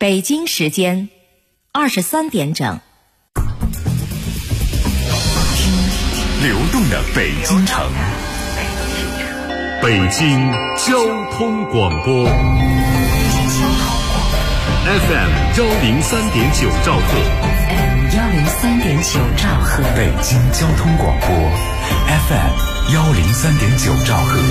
北京时间23点整。 流动的北京城，北京交通广播 FM 103.9兆赫 103.9兆赫， 北京交通广播 FM 103.9兆赫。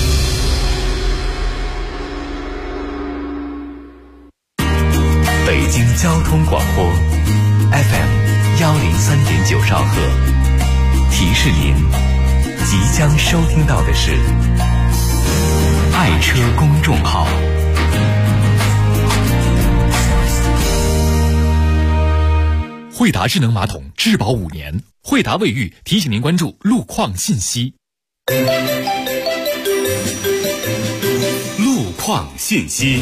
北京交通广播 FM 103.9兆赫，提示您，即将收听到的是爱车公众号。惠达智能马桶质保5年，惠达卫浴提醒您关注路况信息。路况信息。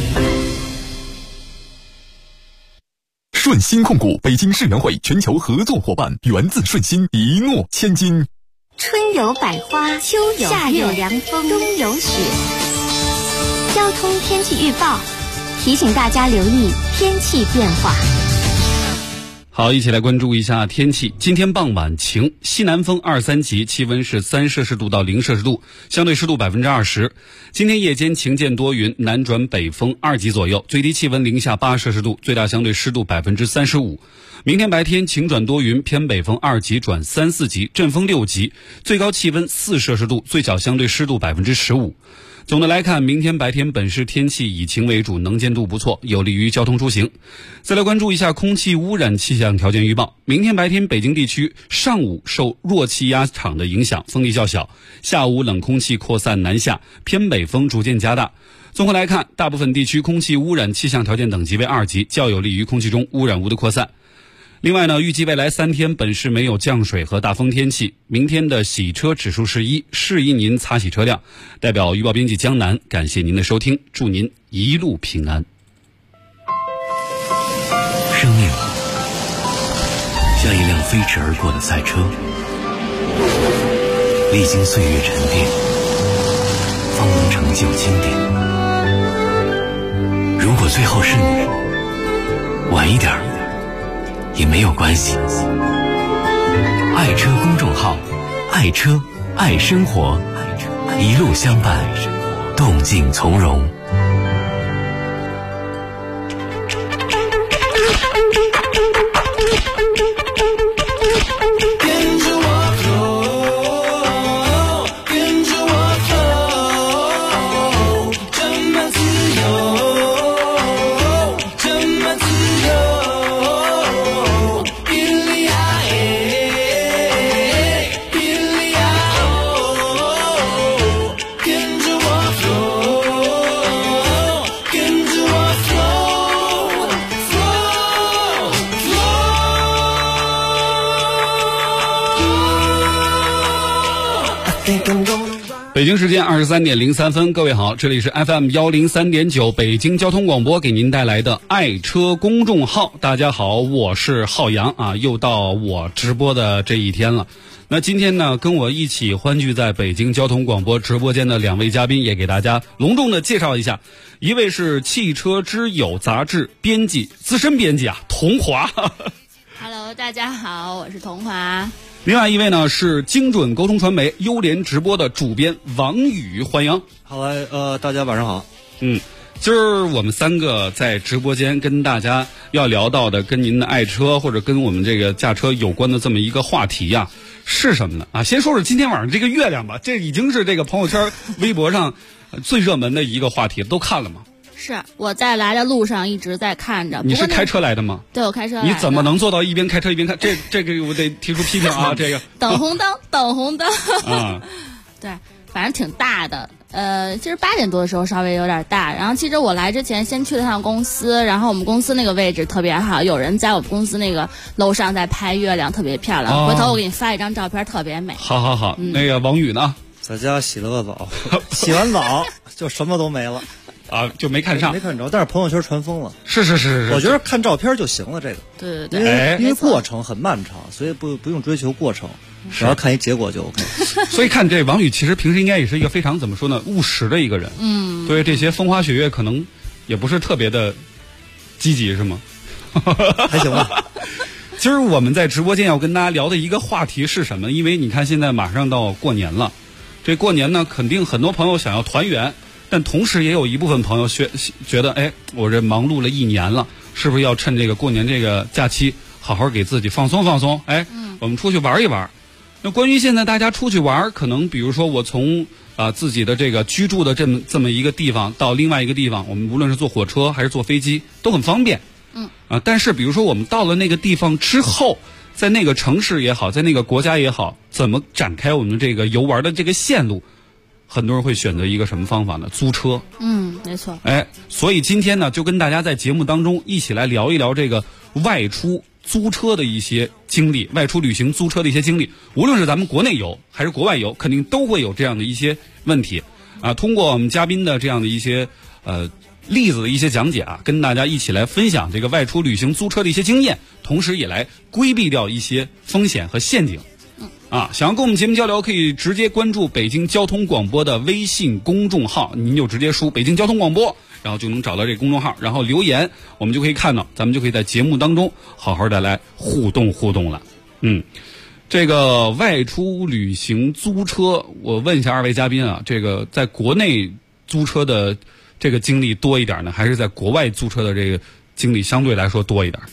顺鑫控股北京世园会全球合作伙伴，源自顺鑫，一诺千金。 春有百花，秋有夏有凉风，冬有雪。交通天气预报提醒大家留意天气变化。 好，一起来关注一下天气。今天傍晚晴，西南风2、3级，气温是3摄氏度到0摄氏度，相对湿度20%。今天夜间晴间多云，南转北风2级左右，最低气温零下8摄氏度，最大相对湿度35%。明天白天晴转多云，偏北风2级转3、4级，阵风6级，最高气温4摄氏度，最小相对湿度15%。总的来看，明天白天本市天气以晴为主，能见度不错，有利于交通出行。再来关注一下空气污染气象条件预报。明天白天北京地区上午受弱气压场的影响，风力较小，下午冷空气扩散南下，偏北风逐渐加大。综合来看，大部分地区空气污染气象条件等级为2级，较有利于空气中污染物的扩散。另外呢，预计未来3天本市没有降水和大风天气。明天的洗车指数是1，适宜您擦洗车辆。代表预报编辑江南，感谢您的收听，祝您一路平安。 生命像一辆飞驰而过的赛车，历经岁月沉淀，方能成就经典。如果最后是你，晚一点也没有关系。爱车公众号，爱车爱生活，一路相伴，动静从容。 北京时间23点03分，各位好，这里是 FM 103.9北京交通广播给您带来的爱车公众号。大家好，我是浩洋啊，又到我直播的这一天了。那今天呢，跟我一起欢聚在北京交通广播直播间的2位嘉宾，也给大家隆重的介绍一下。一位是汽车之友杂志编辑，资深编辑啊，童华。 Hello， 大家好，我是童华。 另外一位呢是精准沟通传媒优联直播的主编王宇，欢迎。 好嘞，大家晚上好。 今儿我们3个在直播间跟大家要聊到的，跟您的爱车或者跟我们这个驾车有关的这么一个话题呀，是什么呢？啊，先说说今天晚上这个月亮吧，这已经是这个朋友圈、微博上最热门的一个话题，都看了吗？ 是我在来的路上一直在看着。 你是开车来的吗？ 对，我开车来的。 你怎么能做到一边开车一边看？这个我得提出批评啊！这个等红灯，等红灯啊， 对，反正挺大的。其实8点多的时候稍微有点大。然后其实我来之前先去了趟公司，然后我们公司那个位置特别好，有人在我们公司那个楼上在拍月亮，特别漂亮。回头我给你发一张照片，特别美。 好，那个王宇呢？ 在家洗了个澡，洗完澡就什么都没了。 啊，就没看上， 没看着，但是朋友圈传疯了。 是， 我觉得看照片就行了。这个， 对， 因为过程很漫长，所以不用追求过程，只要看一结果就 OK。 所以看这王宇，其实平时应该也是一个非常怎么说呢，务实的一个人。对这些风花雪月可能也不是特别的积极是吗？ 还行吧。 今儿我们在直播间要跟大家聊的一个话题是什么？因为你看现在马上到过年了，这过年呢，肯定很多朋友想要团圆，但同时也有一部分朋友觉得，哎，我这忙碌了一年了，是不是要趁这个过年这个假期，好好给自己放松放松？哎，我们出去玩一玩。那关于现在大家出去玩，可能比如说我从自己的这个居住的这么一个地方到另外一个地方，我们无论是坐火车还是坐飞机都很方便。但是比如说我们到了那个地方之后，在那个城市也好，在那个国家也好，怎么展开我们这个游玩的这个线路？很多人会选择一个什么方法呢？租车。 没错。 哎，所以今天呢，就跟大家在节目当中一起来聊一聊这个外出租车的一些经历，外出旅行租车的一些经历。无论是咱们国内游还是国外游，肯定都会有这样的一些问题啊。通过我们嘉宾的这样的一些例子的一些讲解啊，跟大家一起来分享这个外出旅行租车的一些经验，同时也来规避掉一些风险和陷阱。想要跟我们节目交流，可以直接关注北京交通广播的微信公众号，您就直接输北京交通广播，然后就能找到这个公众号，然后留言，我们就可以看到，咱们就可以在节目当中好好的来互动了。这个外出旅行租车，我问一下二位嘉宾啊，这个在国内租车的这个经历多一点呢，还是在国外租车的这个经历相对来说多一点？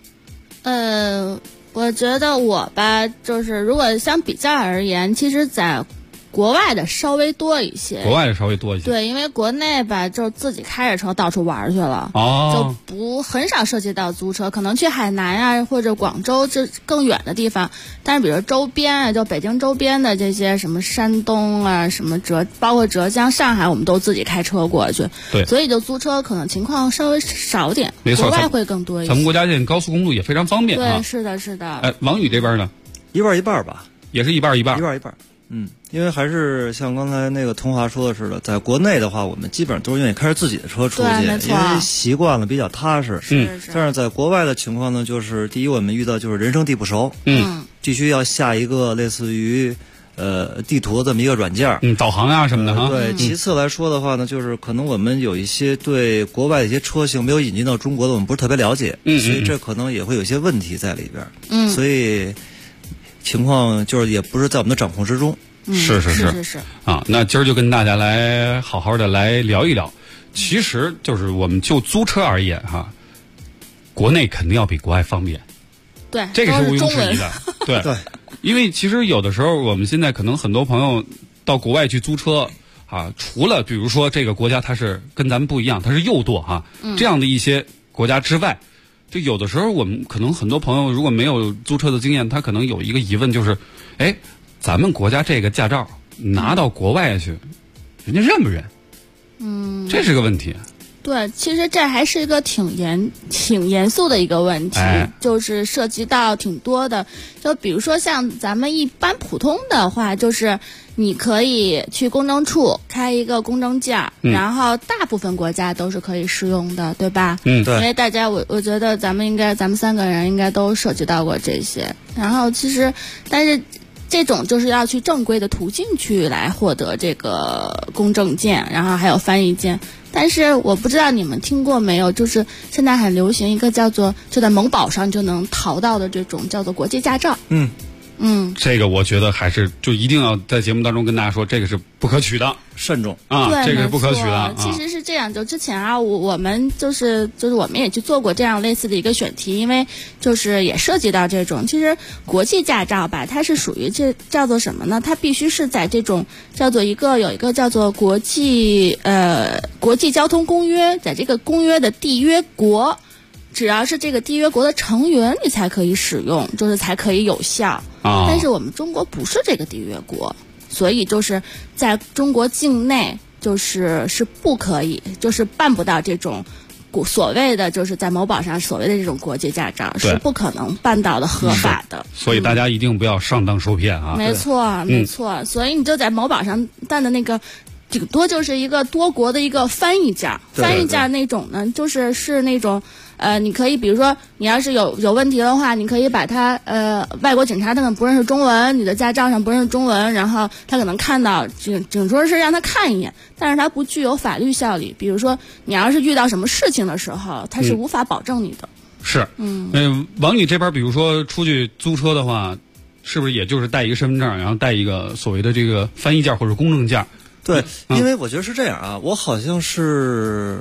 我觉得我吧，就是如果相比较而言，其实在国外的稍微多一些。国外的稍微多一些。对，因为国内吧，就自己开着车到处玩去了，就很少涉及到租车，可能去海南啊或者广州这更远的地方，但是比如周边啊，就北京周边的这些什么山东啊，什么包括浙江、上海，我们都自己开车过去。对，所以就租车可能情况稍微少点，没错，国外会更多一些。咱们国家现在高速公路也非常方便啊。对，是的，是的。王宇这边呢？一半一半吧，也是一半一半。一半一半。因为还是像刚才那个童华说的似的，在国内的话，我们基本上都是愿意开着自己的车出去，因为习惯了比较踏实。但是在国外的情况呢，就是第一，我们遇到就是人生地不熟，必须要下一个类似于地图的这么一个软件，导航啊什么的哈。对，其次来说的话呢，就是可能我们有一些对国外的一些车型没有引进到中国的，我们不是特别了解，所以这可能也会有一些问题在里边。所以情况就是也不是在我们的掌控之中。是啊，那今儿就跟大家来好好的来聊一聊。其实就是我们就租车而言哈，国内肯定要比国外方便，对，这个是毋庸置疑的。对，因为其实有的时候我们现在可能很多朋友到国外去租车啊，除了比如说这个国家它是跟咱们不一样，它是右舵哈，这样的一些国家之外，就有的时候我们可能很多朋友如果没有租车的经验，他可能有一个疑问就是，哎，咱们国家这个驾照拿到国外去，人家认不认？这是个问题。对，其实这还是一个挺严肃的一个问题，就是涉及到挺多的。就比如说像咱们一般普通的话，就是你可以去公证处开一个公证件，然后大部分国家都是可以适用的，对吧？对。因为大家我觉得咱们三个人应该都涉及到过这些。然后但是这种就是要去正规的途径去来获得这个公证件，然后还有翻译件。但是我不知道你们听过没有，就是现在很流行一个就在某宝上就能淘到的这种叫做国际驾照。这个我觉得还是就一定要在节目当中跟大家说，这个是不可取的，慎重啊，这个是不可取的。其实是这样，就之前啊，我们就是我们也去做过这样类似的一个选题，因为就是也涉及到这种，其实国际驾照吧，它是属于这叫做什么呢？它必须是在这种叫做有一个叫做国际交通公约，在这个公约的缔约国，只要是这个缔约国的成员，你才可以使用，就是才可以有效。但是我们中国不是这个缔约国，所以就是在中国境内是不可以，就是办不到这种所谓的就是在某宝上所谓的这种国际驾照是不可能办到的，合法的。所以大家一定不要上当受骗啊！没错，所以你就在某宝上办的那个顶多就是一个多国的一个翻译件，翻译件那种呢，是那种。你可以比如说，你要是有问题的话，你可以把它外国警察他可能不认识中文，你的驾照上不认识中文，然后他可能看到只说是让他看一眼，但是他不具有法律效力。比如说，你要是遇到什么事情的时候，他是无法保证你的。 是，王宇这边比如说出去租车的话，是不是也就是带一个身份证，然后带一个所谓的这个翻译件或者公证件？ 对，因为我觉得是这样啊，我好像是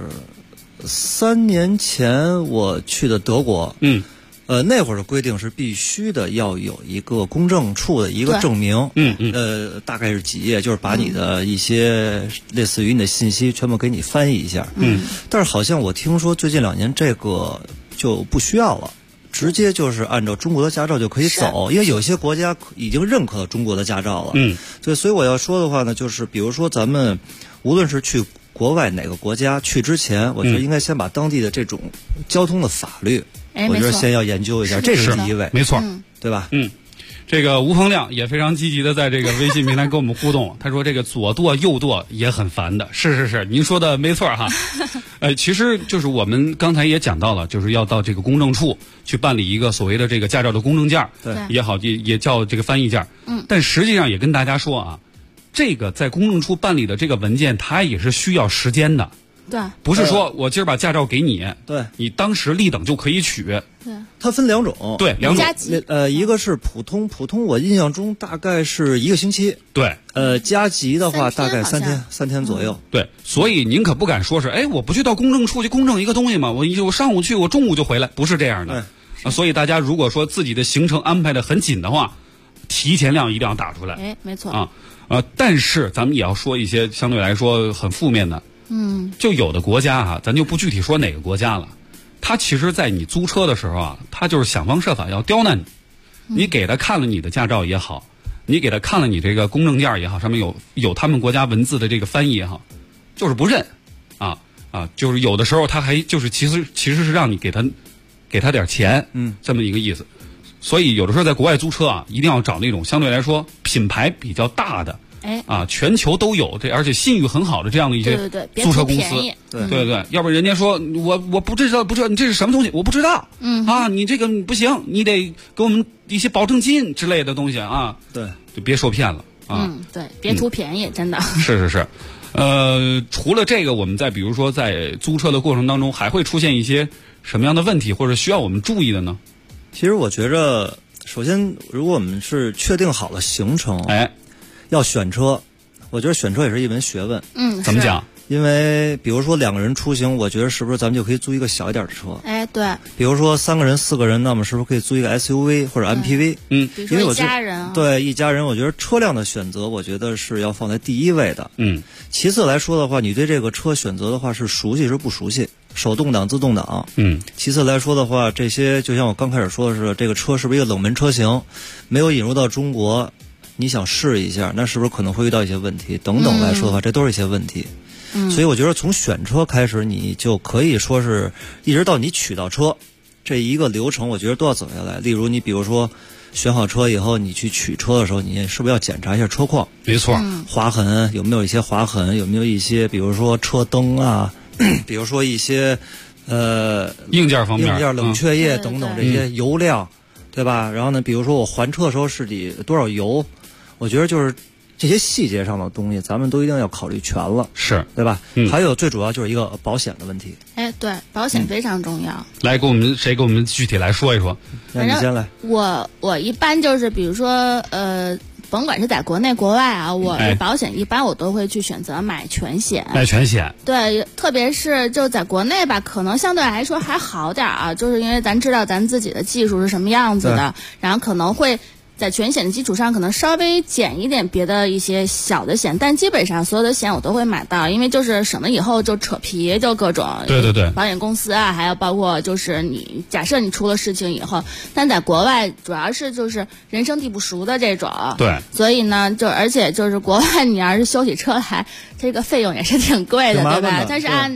3年前我去的德国，那会儿的规定是必须的要有一个公证处的一个证明，大概是几页，就是把你的一些类似于你的信息全部给你翻译一下，但是好像我听说最近2年这个就不需要了。直接就是按照中国的驾照就可以走，因为有些国家已经认可了中国的驾照了。对，所以我要说的话呢，就是比如说咱们无论是去国外哪个国家去之前，我觉得应该先把当地的这种交通的法律，我觉得先要研究一下，这是第一位， 没错， 对吧？ 这个吴鹏亮也非常积极的在这个微信平台跟我们互动，他说这个左舵右舵也很烦的，是，您说的没错哈。其实就是我们刚才也讲到了，就是要到这个公证处去办理一个所谓的这个驾照的公证件， 对， 也好，也叫这个翻译件。但实际上也跟大家说啊，这个在公证处办理的这个文件，它也是需要时间的。 对， 不是说我今儿把驾照给你， 对， 你当时立等就可以取。 对， 它分2种， 对，2种。 一个是普通，我印象中大概是1个星期。 对， 加急的话大概3天左右。 对，所以您可不敢说是，我不去到公证处去公证一个东西嘛，我上午去，我中午就回来，不是这样的。所以大家如果说自己的行程安排的很紧的话，提前量一定要打出来。 没错。 但是咱们也要说一些相对来说很负面的。就有的国家啊，咱就不具体说哪个国家了，他其实在你租车的时候啊，他就是想方设法要刁难你。你给他看了你的驾照也好，你给他看了你这个公证件也好，上面有他们国家文字的这个翻译也好，就是不认就是有的时候他还就是其实是让你给他点钱，这么一个意思。所以有的时候在国外租车啊，一定要找那种相对来说品牌比较大的。全球都有而且信誉很好的这样的一些租车公司，对，要不然人家说我不知道你这是什么东西，我不知道，你这个不行，你得给我们一些保证金之类的东西啊， 对， 就别受骗了啊， 对，别图便宜，真的是，除了这个，我们比如说在租车的过程当中，还会出现一些什么样的问题，或者需要我们注意的呢？ 其实我觉着，首先如果我们是确定好了行程，要选车，我觉得选车也是一门学问。 怎么讲？ 因为比如说2个人出行，我觉得是不是咱们就可以租一个小一点的车？ 对。 比如说3个人、4个人，那么是不是可以租一个 SUV 或者 MPV？ 比如说一家人。 对，一家人，我觉得车辆的选择，我觉得是要放在第一位的。其次来说的话，你对这个车选择的话是熟悉是不熟悉？手动挡、自动挡。其次来说的话，这些就像我刚开始说的是，这个车是不是一个冷门车型，没有引入到中国。你想试一下，那是不是可能会遇到一些问题？等等来说的话，这都是一些问题。所以我觉得从选车开始，你就可以说是一直到你取到车这一个流程，我觉得都要走下来。例如，你比如说选好车以后，你去取车的时候，你是不是要检查一下车况？ 没错， 划痕有没有一些划痕？有没有一些比如说车灯啊，比如说一些硬件方面， 冷却液等等这些油量，对吧？然后呢，比如说我还车的时候是得多少油？我觉得就是这些细节上的东西，咱们都一定要考虑全了， 是对吧？还有最主要就是一个保险的问题。 对，保险非常重要。 来，谁给我们具体来说一说？ 那你先来。 我一般就是比如说甭管是在国内国外啊，我的保险一般我都会去选择买全险。 买全险。 对，特别是就在国内吧，可能相对来说还好点啊，就是因为咱知道咱自己的技术是什么样子的，然后可能会在全险的基础上可能稍微减一点别的一些小的险，但基本上所有的险我都会买到，因为就是省了以后就扯皮，就各种对保险公司啊，还有包括就是你假设你出了事情以后，但在国外主要是就是人生地不熟的这种， 对， 所以呢而且就是国外你要是修起车来，这个费用也是挺贵的，对吧？它是按照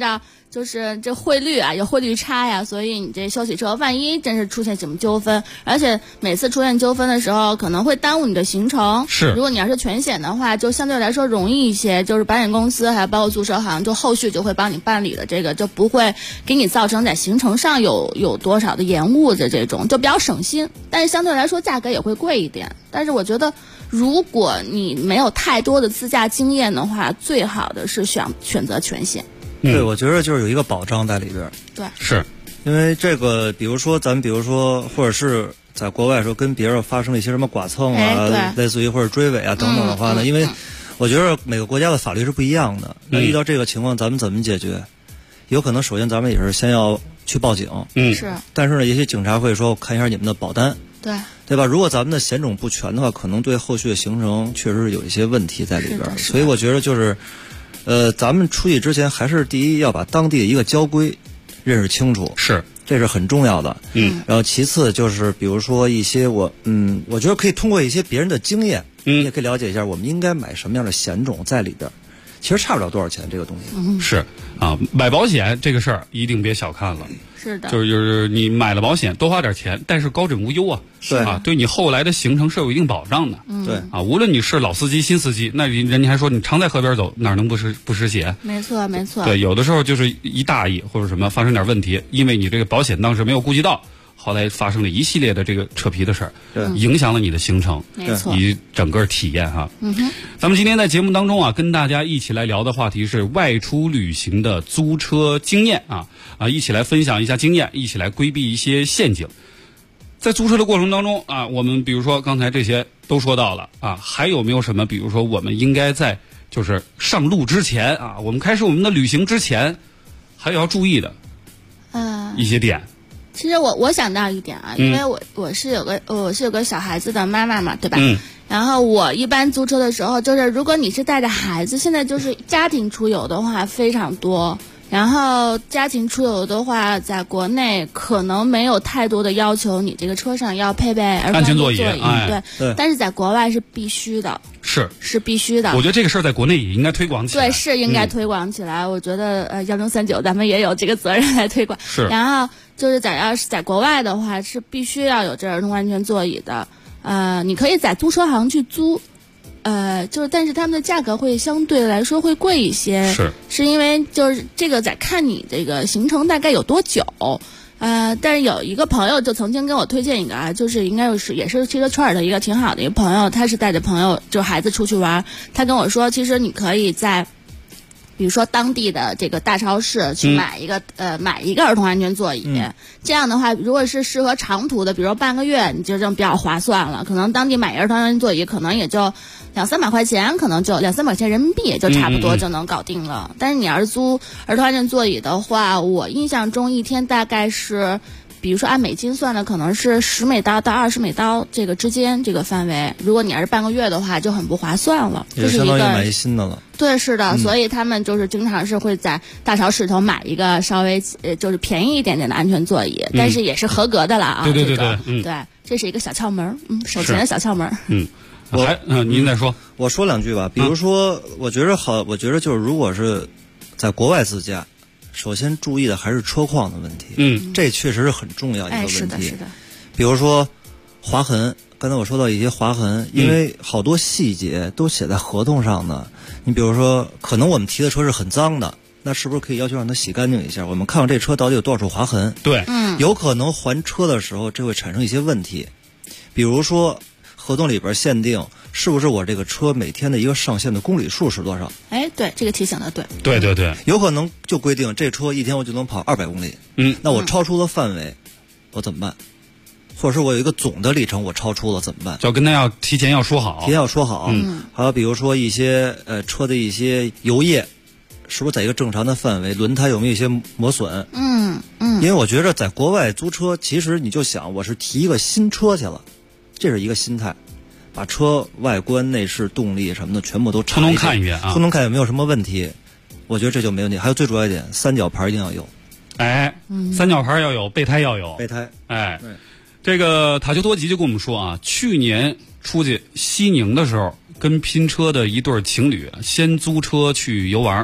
就是这汇率啊有汇率差呀，所以你这修洗车万一真是出现什么纠纷，而且每次出现纠纷的时候可能会耽误你的行程。 是， 如果你要是全险的话，就相对来说容易一些，就是保险公司还有包括租车行，就后续就会帮你办理的这个，就不会给你造成在行程上有多少的延误的这种，就比较省心。但是相对来说价格也会贵一点。但是我觉得，如果你没有太多的自驾经验的话，最好的是选择全险。 对，我觉得就是有一个保障在里边。 对， 是因为这个，比如说或者是在国外说跟别人发生了一些什么剐蹭啊，类似于或者追尾啊等等的话呢，因为我觉得每个国家的法律是不一样的。那遇到这个情况，咱们怎么解决？有可能首先咱们也是先要去报警， 是。 但是呢，也许警察会说看一下你们的保单，对吧？如果咱们的险种不全的话，可能对后续的行程确实是有一些问题在里边。所以我觉得就是。咱们出去之前，还是第一要把当地的一个交规认识清楚，这是很重要的。然后其次就是比如说一些我觉得可以通过一些别人的经验，也可以了解一下我们应该买什么样的险种在里边。其实差不了多少钱，这个东西。 是啊，买保险这个事儿一定别小看了。 是的， 就是你买了保险多花点钱，但是高枕无忧啊。 对啊，对你后来的行程是有一定保障的。 对啊，无论你是老司机新司机，那人家还说你常在河边走，哪能不湿鞋？ 没错没错。 对，有的时候就是一大意或者什么发生点问题，因为你这个保险当时没有顾及到。后来发生了一系列的这个扯皮的事儿，影响了你的行程， 没错， 以整个体验哈。咱们今天在节目当中啊，跟大家一起来聊的话题是外出旅行的租车经验啊，一起来分享一下经验，一起来规避一些陷阱。在租车的过程当中啊，我们比如说刚才这些都说到了啊，还有没有什么，比如说我们应该在就是上路之前啊，我们开始我们的旅行之前，还要注意的一些点。 其实我想到一点啊，因为我是有个小孩子的妈妈嘛，对吧？然后我一般租车的时候，就是如果你是带着孩子，现在就是家庭出游的话非常多。然后家庭出游的话，在国内可能没有太多的要求，你这个车上要配备安全座椅， 对。但是在国外是必须的，是必须的。 我觉得这个事儿在国内也应该推广起来， 对，是应该推广起来。我觉得1039咱们也有这个责任来推广。 是。 然后就是要是在国外的话，是必须要有这儿童安全座椅的。你可以在租车行去租。但是他们的价格会相对来说会贵一些，是因为就是这个在看你这个行程大概有多久，但是有一个朋友就曾经跟我推荐一个就是应该也是汽车圈的一个挺好的一个朋友，他是带着朋友就孩子出去玩，他跟我说，其实你可以在比如说当地的这个大超市去买一个儿童安全座椅，这样的话，如果是适合长途的，比如说半个月，你就这么比较划算了。可能当地买一个儿童安全座椅，可能也就200-300块钱，可能就200-300块钱人民币也就差不多就能搞定了。但是你要是租儿童安全座椅的话，我印象中一天大概是。比如说按美金算的，可能是10美刀到20美刀这个之间这个范围。如果你要是半个月的话，就很不划算了。 也相当于买一新的了。 对，是的，所以他们就是经常是会在大超市头买一个稍微就是便宜一点点的安全座椅，但是也是合格的了啊。 对， 对，这是一个小窍门，省钱的小窍门。 您再说， 我说两句吧。比如说，我觉得就是如果是在国外自驾。首先注意的还是车况的问题，这确实是很重要一个问题。 是的。 比如说划痕，刚才我说到一些划痕，因为好多细节都写在合同上呢。你比如说，可能我们提的车是很脏的，那是不是可以要求让它洗干净一下？我们看看这车到底有多少处划痕？ 对， 有可能还车的时候，这会产生一些问题。比如说，合同里边限定是不是我这个车每天的一个上限的公里数是多少？ 对，这个提醒的对。 对， 有可能就规定这车一天我就能跑200公里。那我超出了范围，我怎么办？或者说我有一个总的里程我超出了怎么办？ 就跟他要提前要说好。还有比如说一些车的一些油液，是不是在一个正常的范围？轮胎有没有一些磨损？因为我觉得在国外租车，其实你就想我是提一个新车去了，这是一个心态。把车外观、内饰、动力什么的全部都通通看一遍啊， 通通看有没有什么问题，我觉得这就没问题。还有最主要一点，三角牌一定要有。 三角牌要有，备胎要有。 备胎。 这个塔丘多吉就跟我们说啊，去年出去西宁的时候，跟拼车的一对情侣先租车去游玩，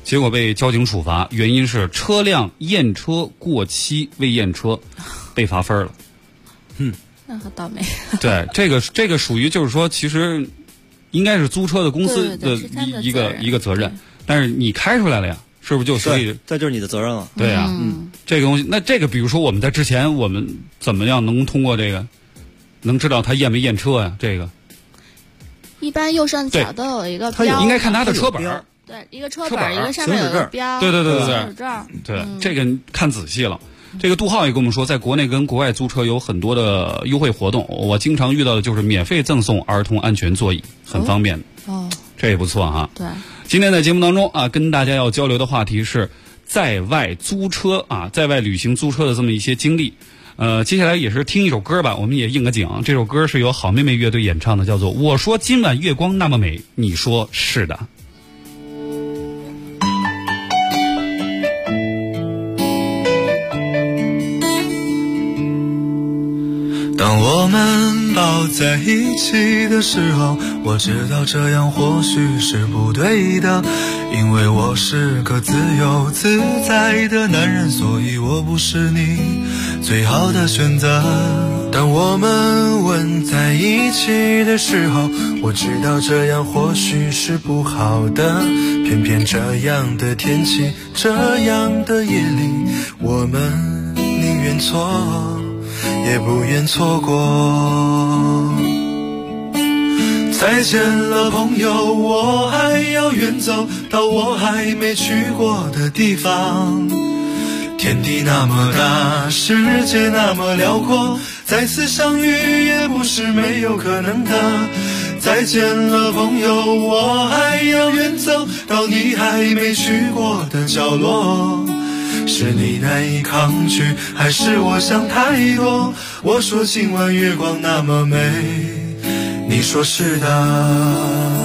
结果被交警处罚，原因是车辆验车过期未验车，被罚分了。 那好倒霉。 对，这个属于就是说，其实应该是租车的公司的一个责任，但是你开出来了呀，是不是就所以这就是你的责任了？ 对呀，这个东西，那这个比如说我们在之前我们怎么样能通过这个，能知道他验没验车呀？这个一般右上角都有一个标， 应该看他的车本。 对，一个车本，一个上面有个标。 对， 对， 这个看仔细了。这个杜浩也跟我们说，在国内跟国外租车有很多的优惠活动，我经常遇到的就是免费赠送儿童安全座椅，很方便。这也不错哈。 对， 今天在节目当中啊，跟大家要交流的话题是在外租车啊，在外旅行租车的这么一些经历。接下来也是听一首歌吧，我们也应个景。这首歌是由好妹妹乐队演唱的，叫做《我说今晚月光那么美》，你说是的。 当我们抱在一起的时候，我知道这样或许是不对的，因为我是个自由自在的男人，所以我不是你最好的选择。当我们吻在一起的时候，我知道这样或许是不好的，偏偏这样的天气，这样的夜里，我们宁愿错也不愿错过。再见了朋友，我还要远走到我还没去过的地方。天地那么大，世界那么辽阔，再次相遇也不是没有可能的。再见了朋友，我还要远走到你还没去过的角落。是你难以抗拒，还是我想太多？我说今晚月光那么美，你说是的。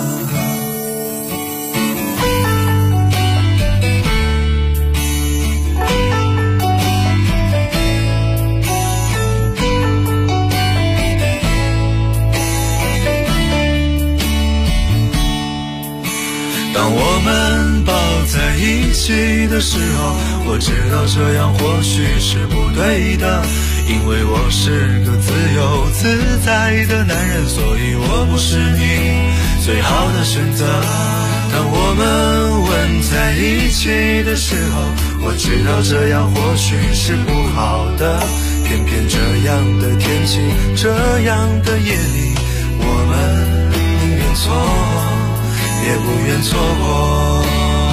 当我们抱在一起的时候，我知道这样或许是不对的，因为我是个自由自在的男人，所以我不是你最好的选择。当我们吻在一起的时候，我知道这样或许是不好的，偏偏这样的天气，这样的夜里，我们宁愿错也不愿错过。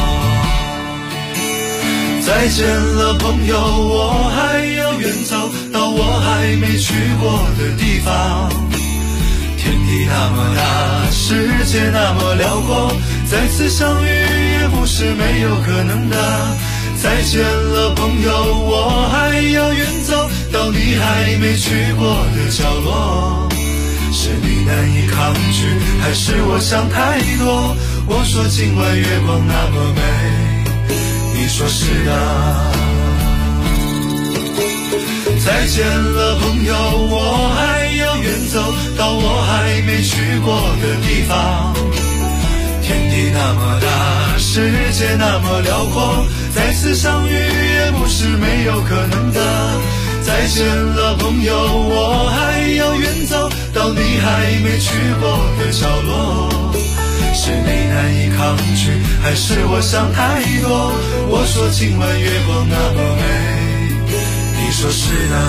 再见了朋友，我还要远走到我还没去过的地方。天地那么大，世界那么辽阔，再次相遇也不是没有可能的。再见了朋友，我还要远走到你还没去过的角落。是你难以抗拒，还是我想太多？我说今晚月光那么美，你说是的。再见了朋友，我还要远走到我还没去过的地方。天地那么大，世界那么辽阔，再次相遇也不是没有可能的。再见了朋友，我还要远走到你还没去过的角落。是你难以抗拒，还是我想太多？我说今晚月光那么美，你说是的。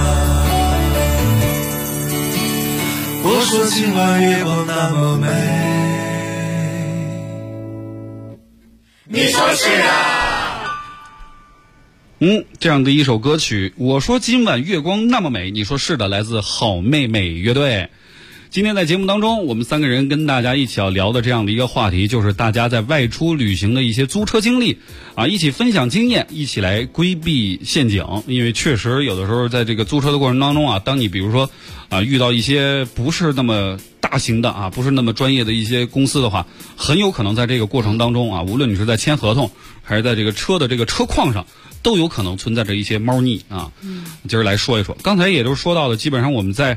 我说今晚月光那么美，你说是的。 这样的一首歌曲，我说今晚月光那么美，你说是的，来自好妹妹乐队。今天在节目当中，我们三个人跟大家一起要聊的这样的一个话题，就是大家在外出旅行的一些租车经历啊，一起分享经验，一起来规避陷阱。因为确实有的时候在这个租车的过程当中啊，当你比如说遇到一些不是那么大型的不是那么专业的一些公司的话，很有可能在这个过程当中无论你是在签合同还是在这个车的这个车况上，都有可能存在着一些猫腻啊。今儿来说一说，刚才也都说到了，基本上我们在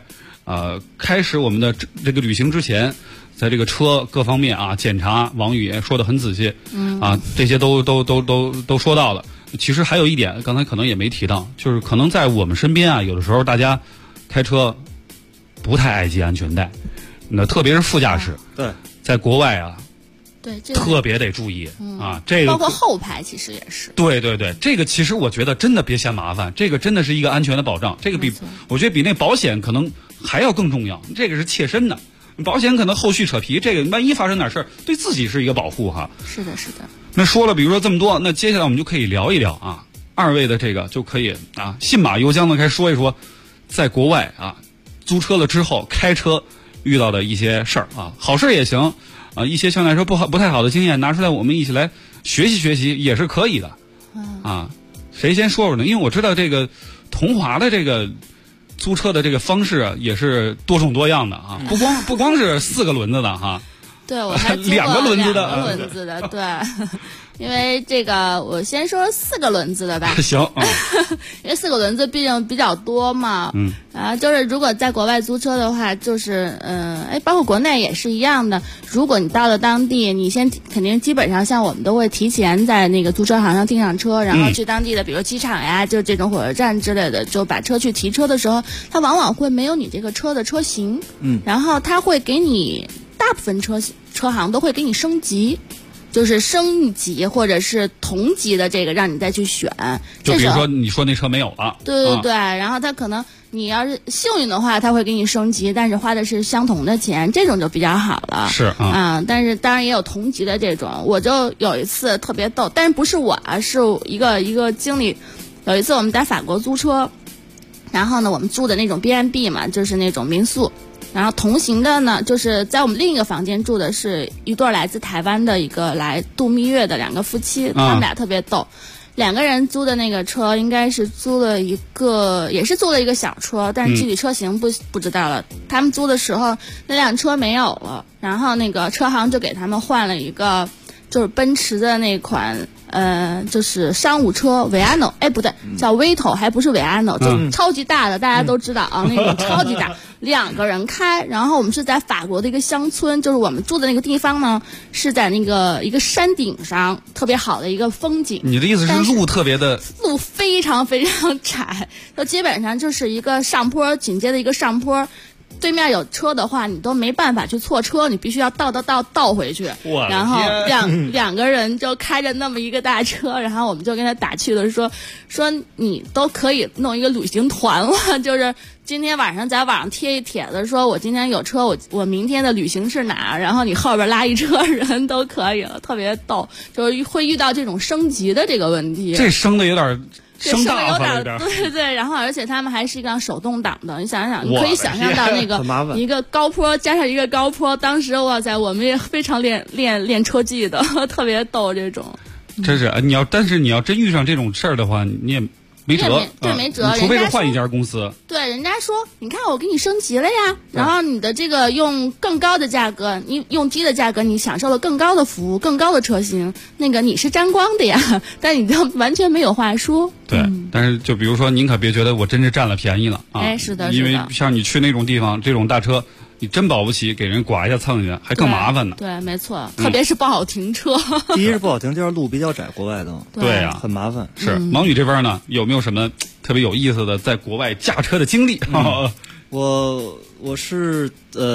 开始我们的这个旅行之前，在这个车各方面啊检查，王宇也说得很仔细，这些都说到了。其实还有一点，刚才可能也没提到，就是可能在我们身边啊，有的时候大家开车不太爱系安全带，那特别是副驾驶， 对， 在国外啊。 对，这个特别得注意啊！这个包括后排其实也是。 对，这个其实我觉得真的别嫌麻烦，这个真的是一个安全的保障。这个我觉得比那保险可能还要更重要，这个是切身的。保险可能后续扯皮，这个万一发生点事儿，对自己是一个保护哈。 是的。 那说了，比如说这么多，那接下来我们就可以聊一聊啊，二位的这个就可以啊，信马由缰的开始说一说，在国外啊租车了之后开车遇到的一些事儿啊，好事也行。一些相对来说不太好的经验拿出来，我们一起来学习也是可以的。谁先说说呢？因为我知道这个同华的这个租车的这个方式啊，也是多种多样的啊，不光是4个轮子的哈。 对，我还租过 2个轮子的， 2个轮子的，对。因为这个，我先说4个轮子的吧。 行。 因为4个轮子毕竟比较多嘛。就是如果在国外租车的话，就是包括国内也是一样的。如果你到了当地，你肯定基本上像我们都会提前在那个租车行上订上车，然后去当地的，比如机场呀，就这种火车站之类的，就把车去提车的时候，它往往会没有你这个车的车型。然后它会给你。大部分车行都会给你升级，就是升一级或者是同级的这个让你再去选。 就比如说你说那车没有了， 对，然后他可能你要是幸运的话，他会给你升级，但是花的是相同的钱，这种就比较好了。 是但是当然也有同级的这种。我就有一次特别逗，但是不是我啊，是一个经理。有一次我们在法国租车，然后呢我们住的那种 B&B 嘛，就是那种民宿。然后同行的呢，就是在我们另一个房间住的是一对来自台湾的一个来度蜜月的2个夫妻，他们俩特别逗。2个人租的那个车应该是也是租了一个小车，但是具体车型不知道了。他们租的时候那辆车没有了，然后那个车行就给他们换了一个就是奔驰的那款就是商务车维安诺，不对，叫 Vito， 还不是维安诺，就超级大的，大家都知道啊，那种超级大，2个人开。然后我们是在法国的一个乡村，就是我们住的那个地方呢，是在那个一个山顶上，特别好的一个风景。 你的意思是路特别的？ 路非常非常窄，就基本上就是一个上坡，紧接着一个上坡。对面有车的话，你都没办法去错车，你必须要倒回去。然后两个人就开着那么一个大车，然后我们就跟他打趣的说你都可以弄一个旅行团了，就是今天晚上在网上贴一帖子，说我今天有车，我明天的旅行是哪，然后你后边拉一车人都可以了，特别逗，就是会遇到这种升级的这个问题。 这升的有点。升大有点， 对，然后而且他们还是一个手动挡的，你想想，你可以想象到那个一个高坡加上一个高坡，当时哇塞，我们也非常练车技的，特别逗这种。 真是但是你要真遇上这种事儿的话，你也没辙， 对，没辙， 除非是换一家公司。 对，人家说，你看我给你升级了呀，然后你的这个用更高的价格，你用低的价格，你享受了更高的服务，更高的车型，那个你是沾光的呀，但你就完全没有话说。 对，但是就比如说，您可别觉得我真是占了便宜了啊！ 是的， 因为像你去那种地方，这种大车。你真保不齐给人刮一下蹭一下，还更麻烦呢。 对，没错，特别是不好停车。 第一是不好停，第二路比较窄，国外的。 对啊， 很麻烦。 是王宇这边呢，有没有什么特别有意思的在国外驾车的经历？ 我是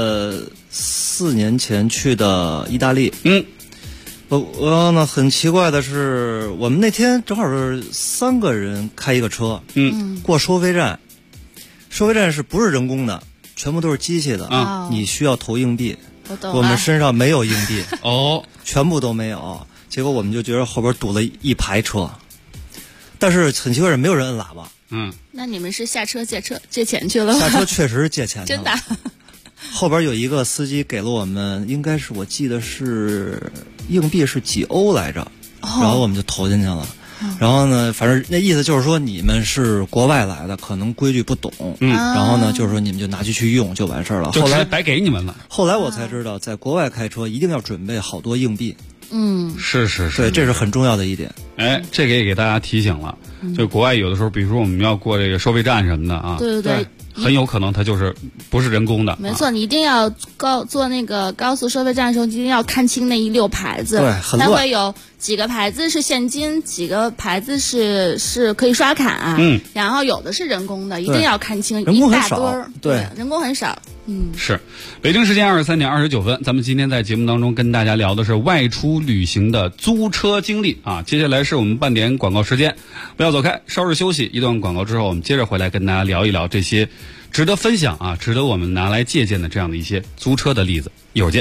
4年前去的意大利。我呢很奇怪的是，我们那天正好是3个人开一个车，过收费站，收费站是不是人工的？全部都是机器的，你需要投硬币。我们身上没有硬币，全部都没有。结果我们就觉得后边堵了一排车，但是很奇怪是没有人摁喇叭。 那你们是下车借钱去了？ 下车确实是借钱去了， 真的。 后边有一个司机给了我们，应该是我记得是硬币是几欧来着，然后我们就投进去了。然后呢，反正那意思就是说你们是国外来的，可能规矩不懂，然后呢，就是说你们就拿去用就完事儿了。 后来白给你们了。 后来我才知道，在国外开车一定要准备好多硬币。 是， 对，这是很重要的一点。 这个也给大家提醒了。就国外有的时候，比如说我们要过这个收费站什么的啊， 对， 很有可能它就是不是人工的。 没错，你一定要做那个高速收费站的时候，一定要看清那一溜牌子， 对，很它会有几个牌子是现金，几个牌子是可以刷卡，然后有的是人工的，一定要看清， 人工很少， 一大堆儿，对，人工很少。 是。北京时间23点29分，咱们今天在节目当中跟大家聊的是外出旅行的租车经历啊。接下来是我们半点广告时间，不要走开，稍事休息，一段广告之后，我们接着回来跟大家聊一聊这些值得分享啊，值得我们拿来借鉴的这样的一些租车的例子。一会儿见。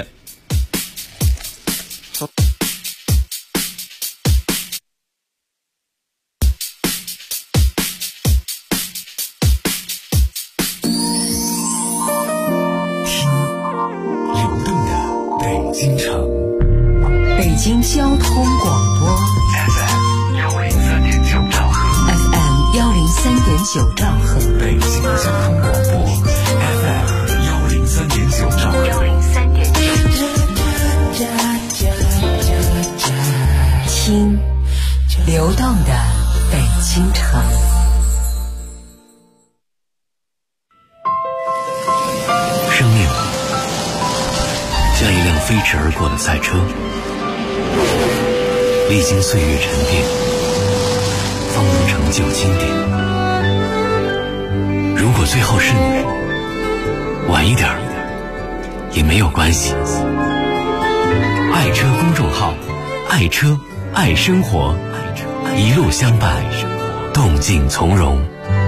北京交通广播 FM 103.9兆赫 FM 103.9兆赫， 北京交通广播 FM 103.9兆赫听流动的北京城。 生命像一辆飞驰而过的赛车，历经岁月沉淀，方能成就经典。如果最后是你，晚一点也没有关系。爱车公众号，爱车爱生活，一路相伴，动静从容。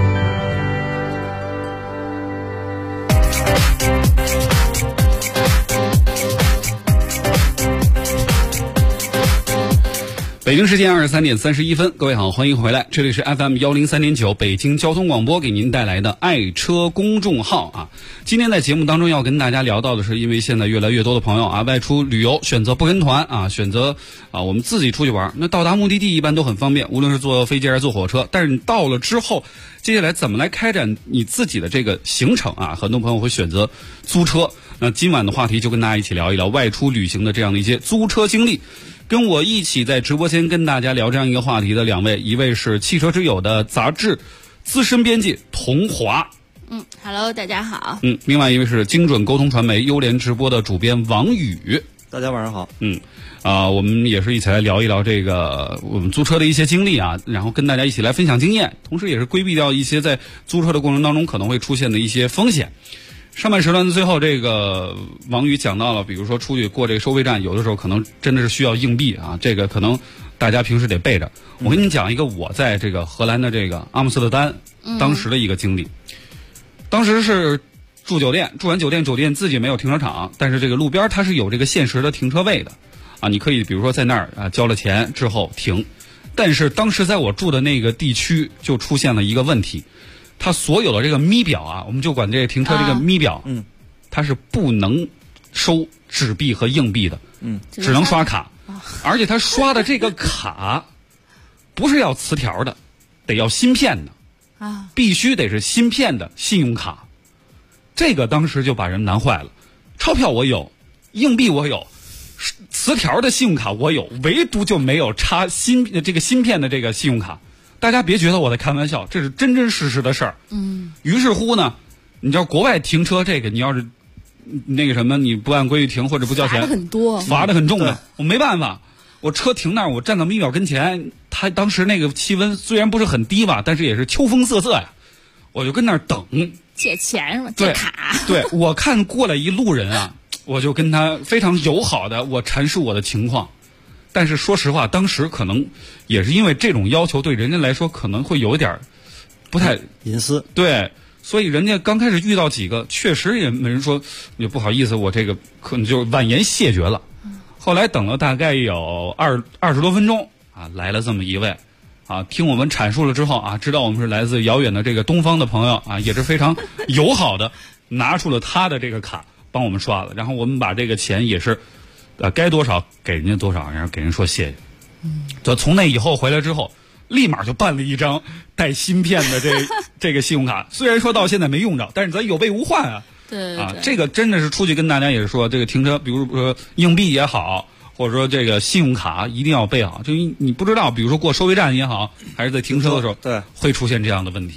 北京时间23点31分，各位好，欢迎回来，这里是 FM 103.9北京交通广播给您带来的爱车公众号啊。今天在节目当中要跟大家聊到的是，因为现在越来越多的朋友啊外出旅游选择不跟团啊，选择我们自己出去玩，那到达目的地一般都很方便，无论是坐飞机还是坐火车，但是你到了之后，接下来怎么来开展你自己的这个行程啊？很多朋友会选择租车。那今晚的话题就跟大家一起聊一聊外出旅行的这样的一些租车经历。跟我一起在直播间跟大家聊这样一个话题的两位，一位是汽车之友的杂志资深编辑童华 ，Hello， 大家好。 另外一位是精准沟通传媒优联直播的主编王宇， 大家晚上好。 我们也是一起来聊一聊这个我们租车的一些经历啊，然后跟大家一起来分享经验，同时也是规避掉一些在租车的过程当中可能会出现的一些风险。上半时段的最后，这个王宇讲到了，比如说出去过这个收费站，有的时候可能真的是需要硬币啊，这个可能大家平时得备着。我跟你讲一个我在这个荷兰的这个阿姆斯特丹当时的一个经历。当时是住酒店，住完酒店自己没有停车场，但是这个路边它是有这个限时的停车位的啊，你可以比如说在那儿交了钱之后停。但是当时在我住的那个地区就出现了一个问题。它所有的这个咪表啊，我们就管这个停车这个咪表，它是不能收纸币和硬币的，只能刷卡，而且它刷的这个卡不是要磁条的，得要芯片的啊，必须得是芯片的信用卡。这个当时就把人难坏了，钞票我有，硬币我有，磁条的信用卡我有，唯独就没有插芯片的这个信用卡。大家别觉得我在开玩笑，这是真真实实的事儿。于是乎呢，你知道国外停车这个，你要是那个什么，你不按规矩停或者不交钱， 罚的很多， 罚的很重的。我没办法，我车停那儿，我站到咪表跟前，他当时那个气温虽然不是很低吧，但是也是秋风瑟瑟呀，我就跟那儿等借钱是吧？借卡。 对，我看过来一路人啊，我就跟他非常友好的我阐述我的情况。但是说实话，当时可能也是因为这种要求对人家来说可能会有点不太隐私， 对，所以人家刚开始遇到几个，确实也没人说也不好意思，我这个可能就婉言谢绝了。后来等了大概有二十多分钟啊，来了这么一位啊，听我们阐述了之后啊，知道我们是来自遥远的这个东方的朋友啊，也是非常友好的拿出了他的这个卡帮我们刷了，然后我们把这个钱也是该多少给人家多少，然后给人说谢谢。就从那以后回来之后，立马就办了一张带芯片的这个信用卡，虽然说到现在没用着，但是咱有备无患啊。 对啊，这个真的是出去跟大家也是说，这个停车，比如说硬币也好，或者说这个信用卡一定要备好，就你不知道，比如说过收费站也好，还是在停车的时候， 对， 会出现这样的问题。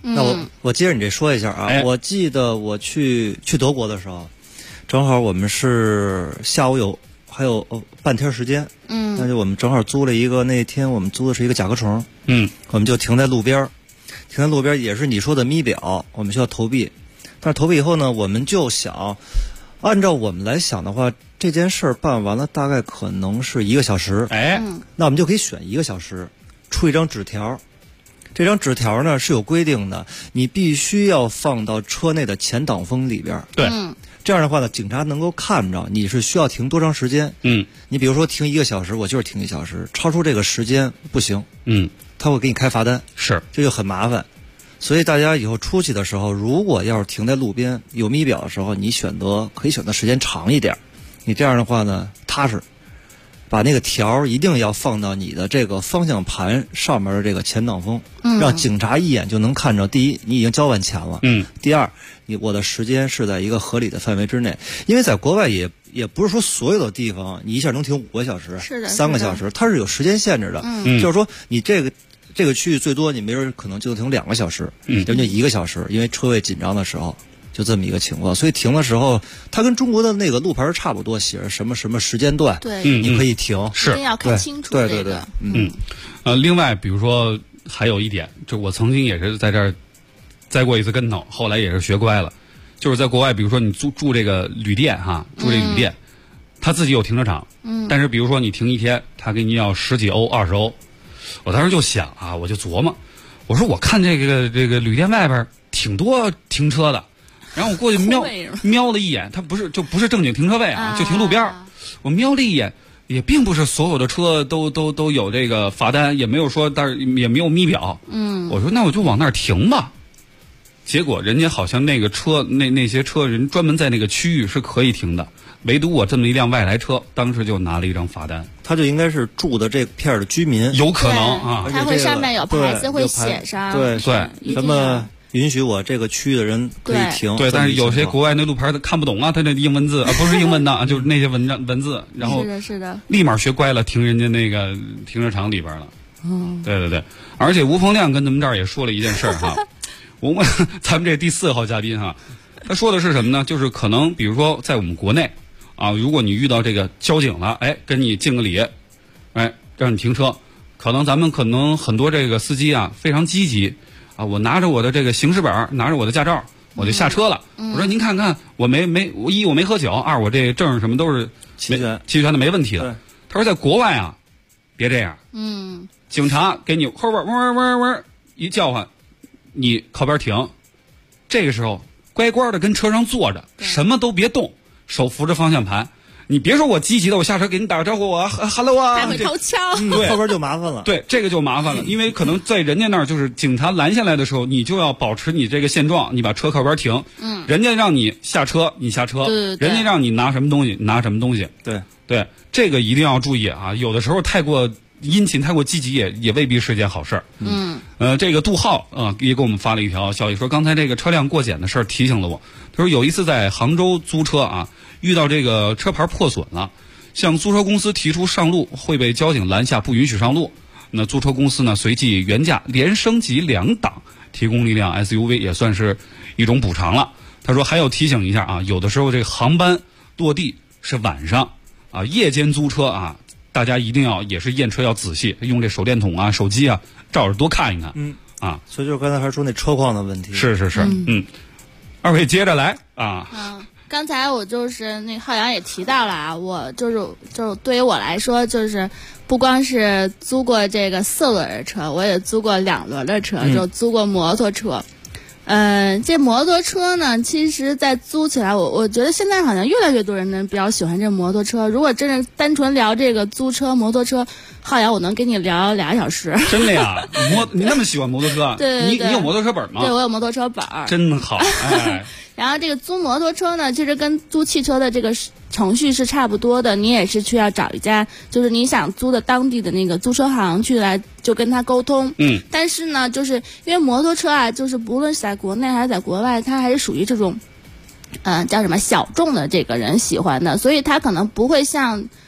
那我接着你这说一下啊。我记得我去德国的时候，正好我们是下午还有半天时间，那就我们正好租了一个，那天我们租的是一个甲壳虫，我们就停在路边也是你说的咪表，我们需要投币，但是投币以后呢，我们就想按照我们来想的话，这件事儿办完了大概可能是1个小时，那我们就可以选1个小时，出一张纸条。这张纸条呢是有规定的，你必须要放到车内的前挡风里边。 对， 这样的话呢，警察能够看着你是需要停多长时间。你比如说停1个小时，我就是停1小时，超出这个时间不行。他会给你开罚单， 是， 这就很麻烦。所以大家以后出去的时候，如果要是停在路边有咪表的时候，你可以选择时间长一点，你这样的话呢踏实。把那个条一定要放到你的这个方向盘上面的这个前挡风，让警察一眼就能看着。第一，你已经交完钱了；第二，我的时间是在一个合理的范围之内。因为在国外也不是说所有的地方你一下能停5个小时、3个小时，它是有时间限制的。就是说你这个区域最多你没准可能就能停2个小时，人家1个小时，因为车位紧张的时候。就这么一个情况，所以停的时候，它跟中国的那个路牌差不多，写着什么什么时间段， 对， 你可以停， 一定要看清楚。 对。 另外，比如说还有一点，就我曾经也是在这儿栽过一次跟头，后来也是学乖了，就是在国外，比如说你住这个旅店住这个旅店，他自己有停车场，但是比如说你停1天，他给你要10几欧、20欧，我当时就想啊，我就琢磨，我说我看这个旅店外边挺多停车的。然后我过去瞄了一眼，它不是正经停车位就停路边。我瞄了一眼，也并不是所有的车都有这个罚单，也没有说，但是也没有咪表。我说那我就往那儿停吧。结果人家好像那个车那些车人专门在那个区域是可以停的，唯独我这么一辆外来车，当时就拿了一张罚单。 他就应该是住的这片的居民， 有可能啊， 他会上面有牌子会写上， 对什么。允许我这个区域的人可以停， 对，但是有些国外那路牌他看不懂啊，他那英文字不是英文的，就是那些文字，然后是的， 立马学乖了，停人家那个停车场里边了。对，而且吴鹏亮跟咱们这儿也说了一件事哈，我问咱们这第4号嘉宾他说的是什么呢？就是可能比如说在我们国内如果你遇到这个交警了，跟你敬个礼，让你停车，咱们可能很多这个司机非常积极。我拿着我的这个行驶本，拿着我的驾照，我就下车了。我说您看看，我一我没喝酒，二我这证什么都是齐全的，没问题的。他说在国外别这样。警察给你后边嗡一叫唤，你靠边停。这个时候乖乖的跟车上坐着，什么都别动，手扶着方向盘。你别说我积极的，我下车给你打个招呼，我hello 还会掏枪， 对， 后边就麻烦了。 对，这个就麻烦了，因为可能在人家那儿，就是警察拦下来的时候，你就要保持你这个现状，你把车靠边停。人家让你下车，你下车；人家让你拿什么东西，你拿什么东西。对，这个一定要注意有的时候太过殷勤、太过积极也未必是件好事儿。这个杜浩也给我们发了一条消息，说刚才这个车辆过检的事儿提醒了我。他说有一次在杭州租车遇到这个车牌破损了，向租车公司提出上路会被交警拦下，不允许上路。那租车公司呢随即原价连升级2档，提供了一辆 SUV， 也算是一种补偿了。他说还要提醒一下有的时候这个航班落地是晚上夜间租车大家一定要也是验车要仔细，用这手电筒手机照着多看一看。 所以就是刚才还说那车况的问题。 是。二位接着来刚才我就是那浩洋也提到了我就是对于我来说，就是不光是租过这个4轮的车，我也租过2轮的车，就租过摩托车。这摩托车呢，其实在租起来，我觉得现在好像越来越多人呢比较喜欢这摩托车。如果真是单纯聊这个租车摩托车，浩洋我能跟你聊2小时。 真的呀？你那么喜欢摩托车？ 对， 你有摩托车本吗？ 对，我有摩托车本。 真好。 然后这个租摩托车呢，其实跟租汽车的这个程序是差不多的，你也是需要找一家就是你想租的当地的那个租车行去来就跟他沟通。但是呢，就是因为摩托车就是不论是在国内还是在国外，它还是属于这种叫什么小众的这个人喜欢的，所以它可能不会像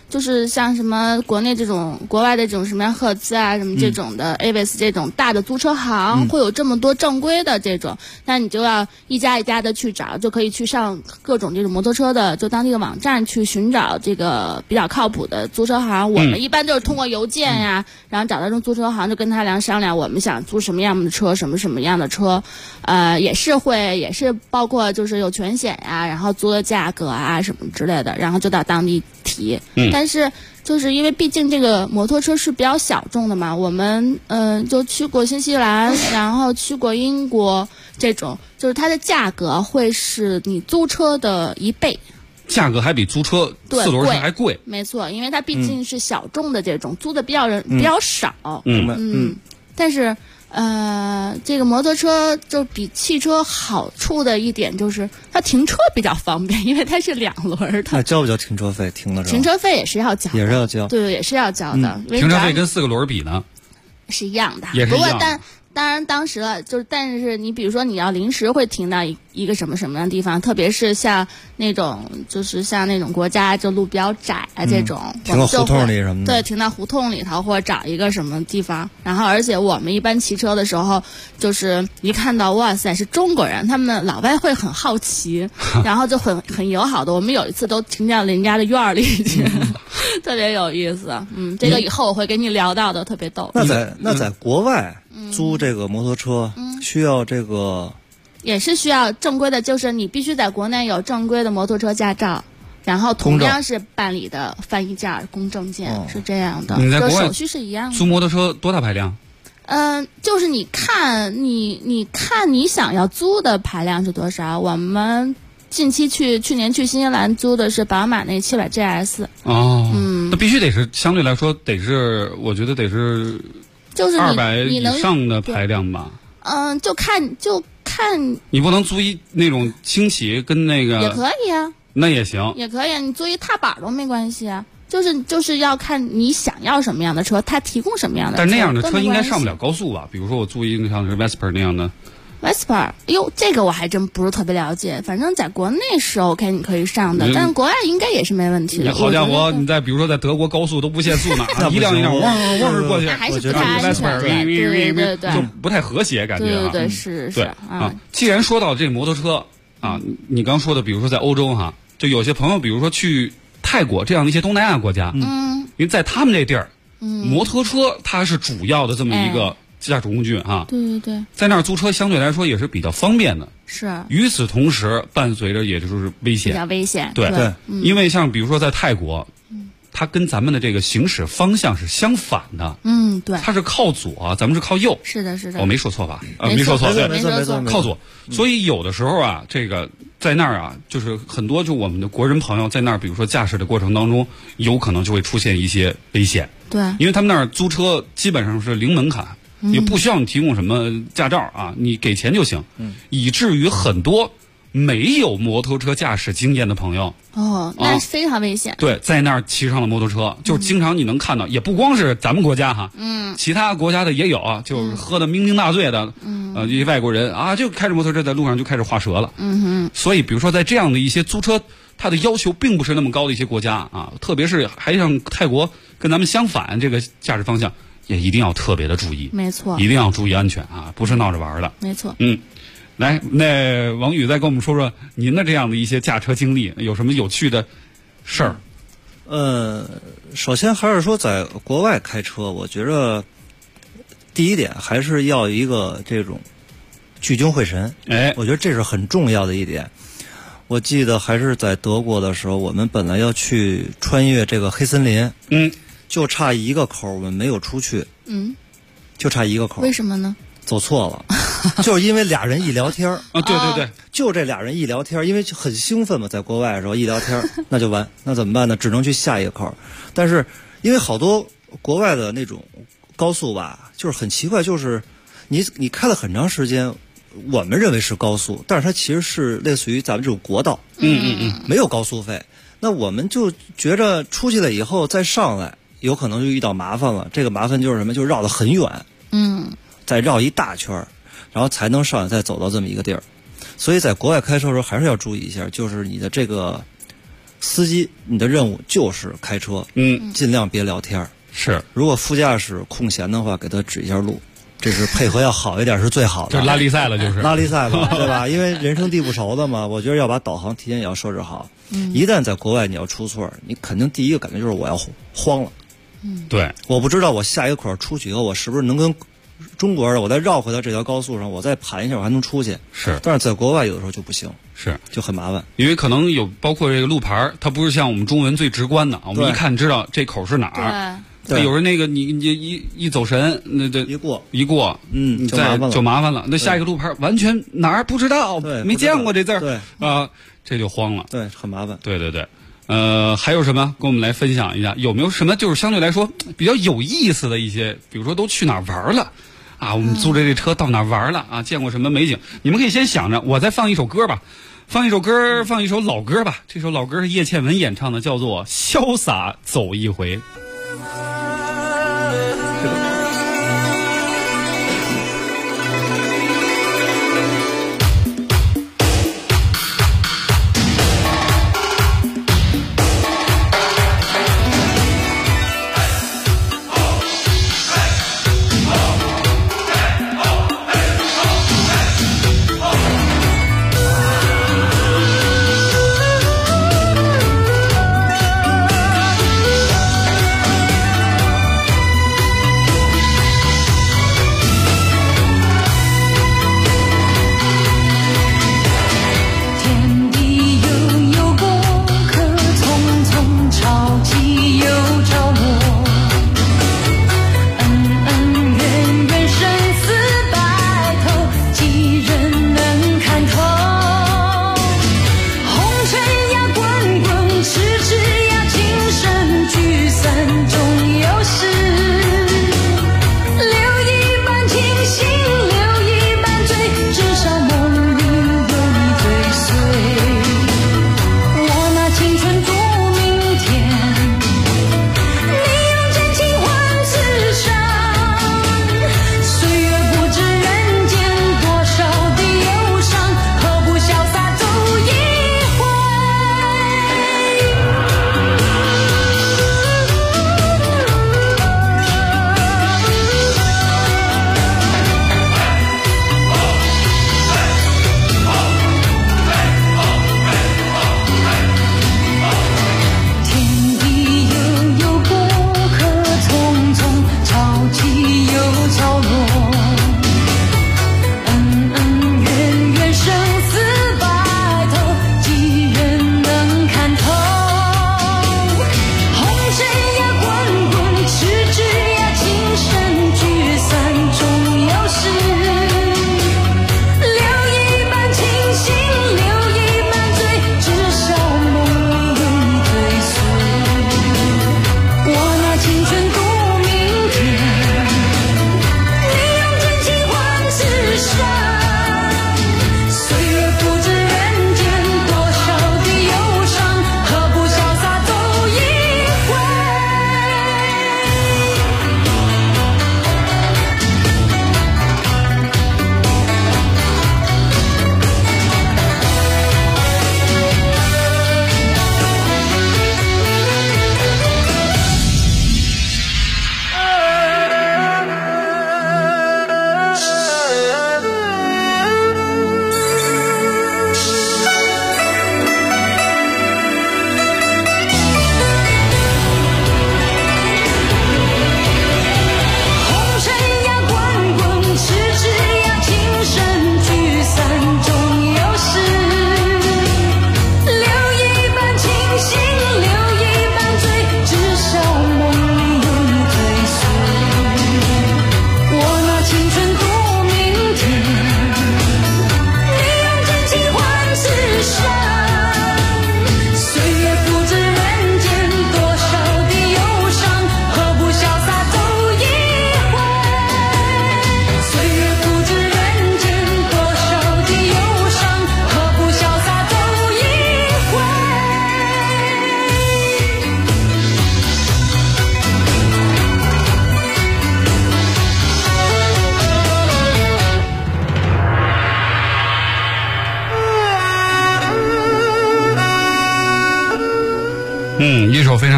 就是像什么国内这种、国外的这种什么赫兹啊、什么这种的、Avis 这种大的租车行，会有这么多正规的这种，那你就要一家一家的去找，就可以去上各种这种摩托车的就当地的网站去寻找这个比较靠谱的租车行。我们一般就是通过邮件呀，然后找到这种租车行，就跟他俩商量我们想租什么样的车，什么样的车，也是包括就是有全险呀，然后租的价格啊什么之类的，然后就到当地提。但是就是因为毕竟这个摩托车是比较小众的嘛，我们就去过新西兰，然后去过英国，这种就是它的价格会是你租车的1倍。 价格还比租车4轮车还贵， 没错，因为它毕竟是小众的这种，租的比较少。但是这个摩托车就比汽车好处的一点就是它停车比较方便，因为它是2轮的。 那交不交停车费？停的时候停车费也是要交的， 也是要交， 对，也是要交的。 停车费跟4个轮比呢？ 是一样的， 也是一样的。 不过当然当时了，就是但是你比如说你要临时会停到一个什么样的地方，特别是像那种就是像那种国家就路比较窄啊这种， 停到胡同里什么的， 对，停到胡同里头或者找一个什么地方。然后而且我们一般骑车的时候，就是一看到哇塞是中国人，他们老外会很好奇，然后就很友好的。我们有一次都停到人家的院里去，特别有意思。这个以后我会跟你聊到的，特别逗。 那在国外租这个摩托车需要这个， 也是需要正规的，就是你必须在国内有正规的摩托车驾照，然后同样是办理的翻译件、公证件，是这样的。 你在国外手续是一样的。 租摩托车多大排量？ 就是你看你想要租的排量是多少？我们近期去年去新西兰租的是宝马那700 GS。 那必须得是相对来说得是，我觉得得是。 就是 200以上的排量吧。 就看你不能租一那种轻骑跟那个也可以啊， 那也行， 也可以啊，你租一踏板都没关系啊。就是要看你想要什么样的车，它提供什么样的车。 但那样的车应该上不了高速吧？比如说我租一个像是 Vespa 那样的。 Vespa， 这个我还真不是特别了解。反正在国内是 OK， 你可以上的，但是国外应该也是没问题的。 好家伙，你在比如说在德国高速都不限速呢，一辆汪过去， 还是不太安全，对， 就不太和谐感觉。 对，是啊。既然说到这摩托车啊，你刚说的，比如说在欧洲哈，就有些朋友，比如说去泰国这样的一些东南亚国家，因为在他们这地儿，摩托车它是主要的这么一个驾驶工具哈， 对， 在那儿租车相对来说也是比较方便的。 是。 与此同时，伴随着也就是危险， 比较危险。 对，因为像比如说在泰国，它跟咱们的这个行驶方向是相反的。 对。 它是靠左，咱们是靠右。 是的。 我没说错吧？ 没说错， 没错， 靠左。所以有的时候啊，这个在那儿啊，就是很多就我们的国人朋友在那儿，比如说驾驶的过程当中，有可能就会出现一些危险。 对。 因为他们那儿租车基本上是零门槛。也不需要你提供什么驾照啊，你给钱就行。以至于很多没有摩托车驾驶经验的朋友， 那非常危险。 对，在那儿骑上了摩托车，就是经常你能看到，也不光是咱们国家哈，其他国家的也有啊，就是喝得酩酊大醉的，这些外国人啊，就开着摩托车在路上就开始画蛇了。所以比如说在这样的一些租车，它的要求并不是那么高的一些国家啊，特别是还像泰国跟咱们相反，这个驾驶方向。也一定要特别的注意， 没错， 一定要注意安全啊，不是闹着玩的， 没错。 来，那王宇再跟我们说说您的这样的一些驾车经历，有什么有趣的事儿？ 首先还是说在国外开车，我觉着第一点还是要一个这种聚精会神，我觉得这是很重要的一点。我记得还是在德国的时候，我们本来要去穿越这个黑森林，就差一个口，我们没有出去。就差一个口。 为什么呢？ 走错了，就是因为俩人一聊天啊，对， 就这俩人一聊天，因为很兴奋嘛，在国外的时候一聊天，那就完，那怎么办呢？只能去下一个口。但是因为好多国外的那种高速吧，就是很奇怪，就是你开了很长时间，我们认为是高速，但是它其实是类似于咱们这种国道，没有高速费。那我们就觉着出去了以后再上来，有可能就遇到麻烦了。这个麻烦就是什么？就绕得很远，再绕一大圈，然后才能上来，再走到这么一个地儿。所以在国外开车的时候还是要注意一下，就是你的这个司机你的任务就是开车，尽量别聊天。 是， 如果副驾驶空闲的话，给他指一下路，这是配合要好一点是最好的。 这拉力赛了，就是拉力赛了，对吧？因为人生地不熟的嘛，我觉得要把导航提前也要设置好。一旦在国外你要出错，你肯定第一个感觉就是我要慌了。 对， 我不知道我下一个口出去以后，我是不是能跟中国人，我再绕回到这条高速上，我再盘一下，我还能出去。 是， 但是在国外有的时候就不行， 是就很麻烦。 因为可能有包括这个路牌，它不是像我们中文最直观的，我们一看知道这口是哪儿。对，有时候那个你一走神，那这一过，就麻烦了。那下一个路牌完全哪儿不知道，没见过这字儿， 对啊，这就慌了。 对，很麻烦。 对。还有什么跟我们来分享一下？有没有什么就是相对来说比较有意思的一些，比如说都去哪儿玩了啊？我们租着这车到哪儿玩了啊？见过什么美景？你们可以先想着，我再放一首歌吧，放一首老歌吧。这首老歌是叶倩文演唱的，叫做《潇洒走一回》。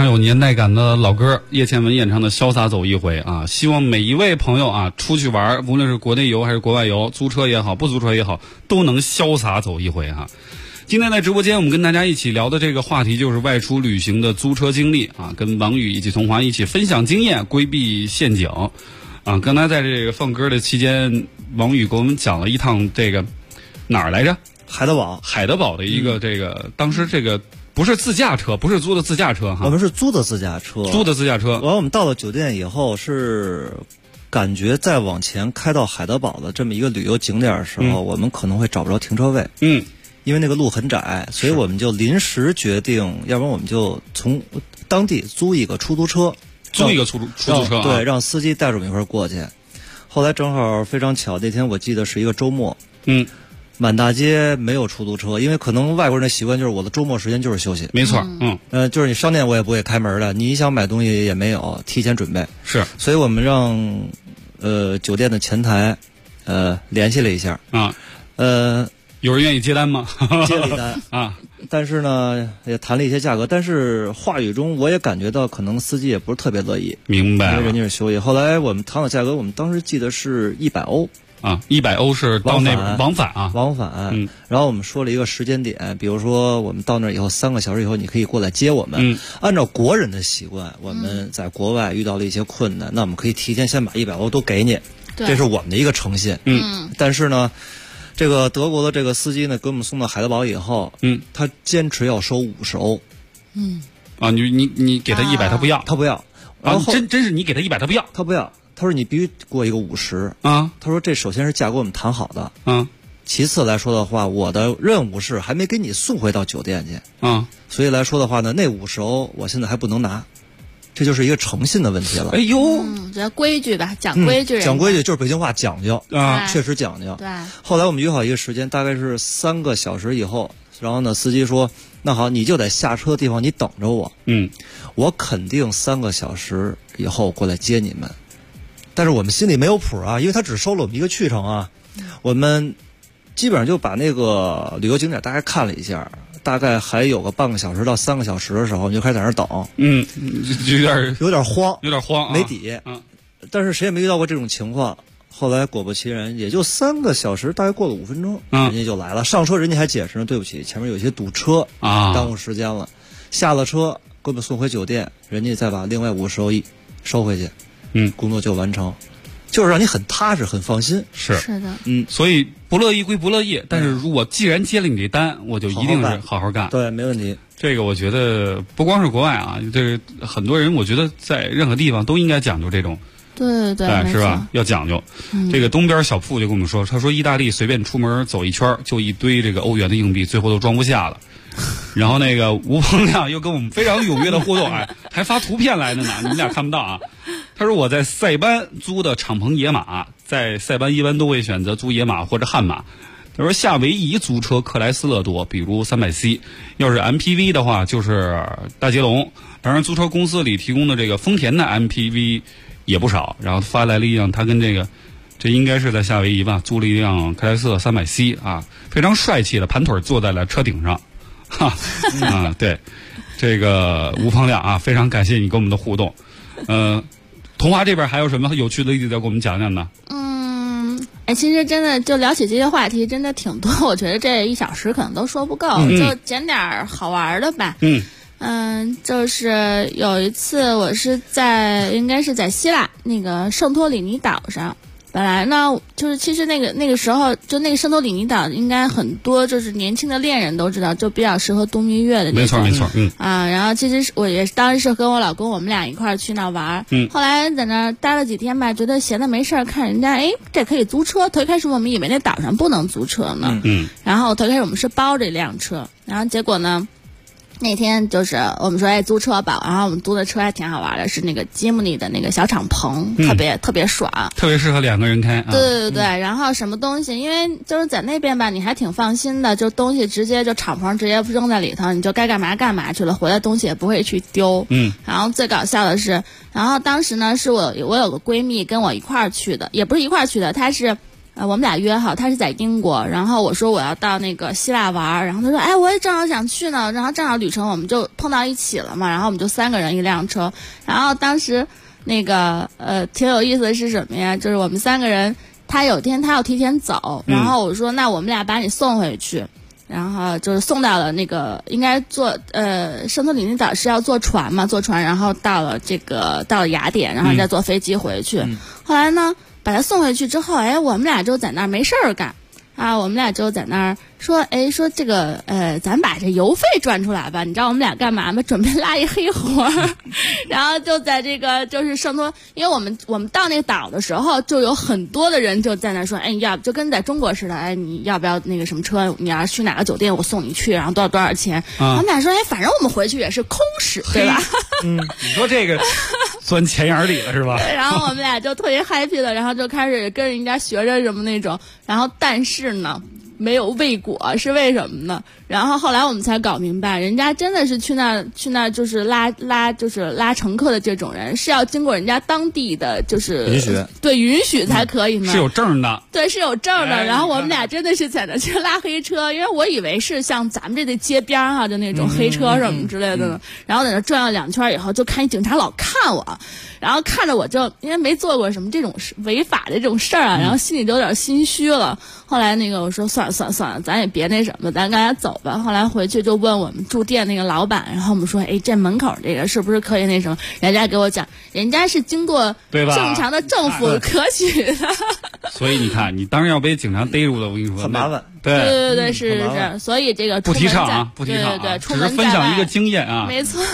有年代感的老歌，叶倩文演唱的《潇洒走一回》啊，希望每一位朋友啊，出去玩，无论是国内游还是国外游，租车也好，不租车也好，都能潇洒走一回哈。今天在直播间，我们跟大家一起聊的这个话题就是外出旅行的租车经历啊，跟王宇以及童华一起分享经验，规避陷阱啊。刚才在这个放歌的期间，王宇给我们讲了一趟这个哪儿来着？海德堡的一个这个，当时这个不是自驾车，不是租的自驾车哈， 我们是租的自驾车。完，我们到了酒店以后是感觉再往前开到海德堡的这么一个旅游景点的时候，我们可能会找不着停车位。因为那个路很窄，所以我们就临时决定，要不然我们就从当地租一个出租车， 出租车， 对，让司机带着我们一块儿过去。后来正好非常巧，那天我记得是一个周末，满大街没有出租车，因为可能外国人的习惯就是我的周末时间就是休息， 没错， 就是你商店我也不会开门的，你想买东西也没有，提前准备是， 所以我们让酒店的前台联系了一下啊，有人愿意接单吗？ 接了一单啊，但是呢也谈了一些价格，但是话语中我也感觉到可能司机也不是特别乐意， 明白了， 因为人家是休息。后来我们谈了价格，我们当时记得是100欧。 啊，100欧是到那边往返啊， 往返。然后我们说了一个时间点，比如说我们到那以后3个小时以后，你可以过来接我们。按照国人的习惯，我们在国外遇到了一些困难，那我们可以提前先把100欧都给你，这是我们的一个诚信。但是呢，这个德国的这个司机呢，给我们送到海德堡以后，他坚持要收50欧。 啊，你给他100，他不要， 他不要。然后真是你给他100，他不要， 他不要。他说你必须给我一个50 啊！ 他说这首先是价格我们谈好的，其次来说的话，我的任务是还没给你送回到酒店去，所以来说的话呢，那50欧我现在还不能拿，这就是一个诚信的问题了。 哎呦， 这规矩吧，讲规矩， 讲规矩就是北京话讲究啊，确实讲究。 对。 后来我们约好一个时间，大概是3个小时以后，然后呢，司机说：“那好，你就在下车的地方你等着我，我肯定3个小时以后过来接你们。”但是我们心里没有谱啊，因为他只收了我们一个去程啊。我们基本上就把那个旅游景点大概看了一下，大概还有个半个小时到3个小时的时候，我们就开始在那儿等。有点慌，没底。但是谁也没遇到过这种情况。后来果不其然，也就3个小时，大概过了5分钟，人家就来了。上车人家还解释呢，对不起，前面有些堵车啊，耽误时间了。下了车，给我们送回酒店，人家再把另外50欧收回去。工作就完成，就是让你很踏实、很放心。 是的， 所以不乐意归不乐意，但是如果既然接了你这单，我就一定是好好干。 对，没问题。 这个我觉得不光是国外啊，这个很多人我觉得在任何地方都应该讲究这种。 对， 是吧？要讲究。这个东边小铺就跟我们说，他说意大利随便出门走一圈就一堆这个欧元的硬币，最后都装不下了。然后那个吴鹏亮又跟我们非常踊跃的互动，还发图片来的呢，你们俩看不到啊。他说我在塞班租的敞篷野马，在塞班一般都会选择租野马或者悍马。他说夏威夷租车克莱斯勒多，比如300C，要是 MPV 的话就是大捷龙。当然租车公司里提供的这个丰田的 MPV 也不少。然后发来了一辆他跟这应该是在夏威夷吧，租了一辆克莱斯勒300C啊，非常帅气的盘腿坐在了车顶上。对，这个吴鹏亮啊，非常感谢你跟我们的互动。童华这边还有什么有趣的例子要给我们讲讲呢？ 其实真的就聊起这些话题真的挺多，我觉得这1小时可能都说不够，就捡点好玩的吧。就是有一次我是应该是在希腊那个圣托里尼岛上。本来呢，就是其实那个时候，就那个圣托里尼岛，应该很多就是年轻的恋人都知道，就比较适合度蜜月的那种。 没错， 然后其实我也当时是跟我老公，我们俩一块儿去那玩。后来在那待了几天吧，觉得闲的没事儿，看人家这可以租车。头一开始我们以为那岛上不能租车呢，然后头一开始我们是包着一辆车，然后结果呢。那天就是我们说租车吧，然后我们租的车还挺好玩的，是那个吉姆尼的那个小敞篷，特别爽， 特别适合2个人开。 对，然后什么东西，因为就是在那边吧，你还挺放心的，就东西直接就敞篷直接扔在里头，你就该干嘛去了，回来东西也不会去丢。然后最搞笑的是，然后当时呢是我有个闺蜜跟我一块儿去的，也不是一块儿去的，她是我们俩约好，他是在英国，然后我说我要到那个希腊玩，然后他说哎我也正好想去呢，然后正好旅程我们就碰到一起了嘛，然后我们就3个人一辆车，然后当时那个挺有意思的是什么呀？就是我们3个人，他有天他要提前走，然后我说那我们俩把你送回去。然后就是送到了那个应该坐圣托里尼岛是要坐船嘛，坐船然后到了雅典，然后再坐飞机回去。后来呢把他送回去之后，哎我们俩就在那儿没事儿干啊，我们俩就在那儿说说这个咱把这油费赚出来吧，你知道我们俩干嘛吗？准备拉一黑活然后就在这个就是圣托，因为我们到那个岛的时候就有很多的人就在那说哎要就跟在中国似的，哎你要不要那个什么车，你要去哪个酒店我送你去，然后多少钱我们俩说哎反正我们回去也是空使对吧你说这个钻钱眼里了是吧然后我们俩就特别 happy 的，然后就开始跟人家学着什么那种，然后但是呢没有未果，是为什么呢？然后后来我们才搞明白，人家真的是去那就是拉乘客的这种人是要经过人家当地的就是允许， 对允许才可以呢， 是有证的， 对是有证的。然后我们俩真的是在那去拉黑车，因为我以为是像咱们这的街边哈就那种黑车什么之类的呢，然后在那转了2圈以后，就看一警察老看我，然后看着我就因为没做过什么这种违法的这种事儿啊，然后心里就有点心虚了。后来那个我说算了，咱也别那什么，咱赶紧走吧。后来回去就问我们住店那个老板，然后我们说，哎，这门口这个是不是可以那什么？人家给我讲，人家是经过正常的政府可取的。 所以你看，你当然要被警察逮住了，我跟你说很麻烦。 对，是。所以这个不提倡啊，不提倡啊， 对， 只是分享一个经验啊。 没错。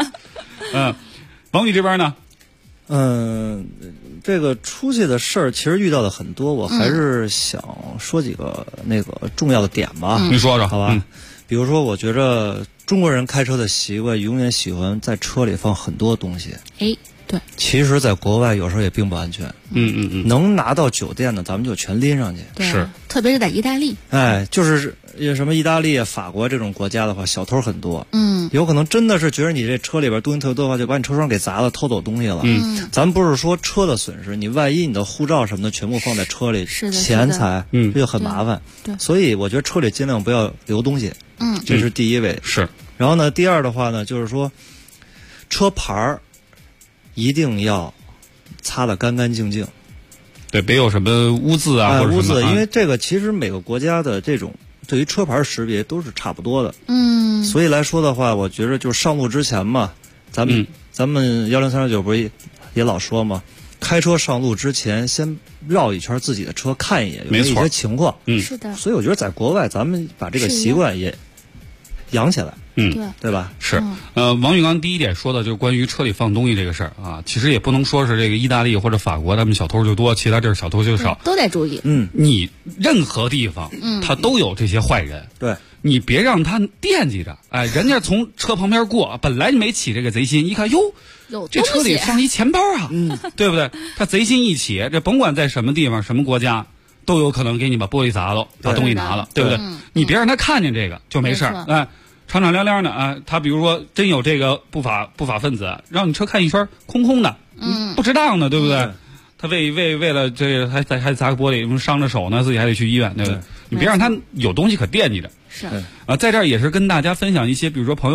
王宇这边呢？ 这个出去的事儿其实遇到的很多，我还是想说几个那个重要的点吧。 你说说， 好吧？比如说，我觉着中国人开车的习惯永远喜欢在车里放很多东西。 对。 其实，在国外有时候也并不安全。能拿到酒店的，咱们就全拎上去。 是，特别是在意大利。 就是什么意大利、法国这种国家的话，小偷很多。有可能真的是觉得你这车里边东西特别多的话，就把你车窗给砸了，偷走东西了。咱们不是说车的损失，你万一你的护照什么的全部放在车里，钱财，这就很麻烦。 对， 所以我觉得车里尽量不要留东西。这是第一位。 是。 然后呢，第二的话呢，就是说，车牌一定要擦得干干净净。 对，别有什么污渍啊，或者污渍，因为这个其实每个国家的这种对于车牌识别都是差不多的。所以来说的话，我觉得就是上路之前嘛，咱们1039不是也老说嘛，开车上路之前先绕一圈自己的车看一眼，有没有一些情况。 是的。 所以我觉得在国外，咱们把这个习惯也养起来。对吧？ 是。王宇刚第一点说的就是关于车里放东西这个事儿啊，其实也不能说是这个意大利或者法国他们小偷就多，其他地儿小偷就少， 都得注意。 你任何地方，他都有这些坏人。 对， 你别让他惦记着，哎，人家从车旁边过，本来你没起这个贼心，一看哟，这车里放一钱包啊，对不对？他贼心一起，这甭管在什么地方、什么国家，都有可能给你把玻璃砸了，把东西拿了，对不对？你别让他看见这个就没事儿，哎。敞敞亮亮的啊，他比如说真有这个不法分子，让你车看一圈空空的，不值当的，对不对？他为了这个还砸个玻璃，伤着手呢，自己还得去医院，对不对？你别让他有东西可惦记着。 是在这儿也是跟大家分享一些，比如说朋友。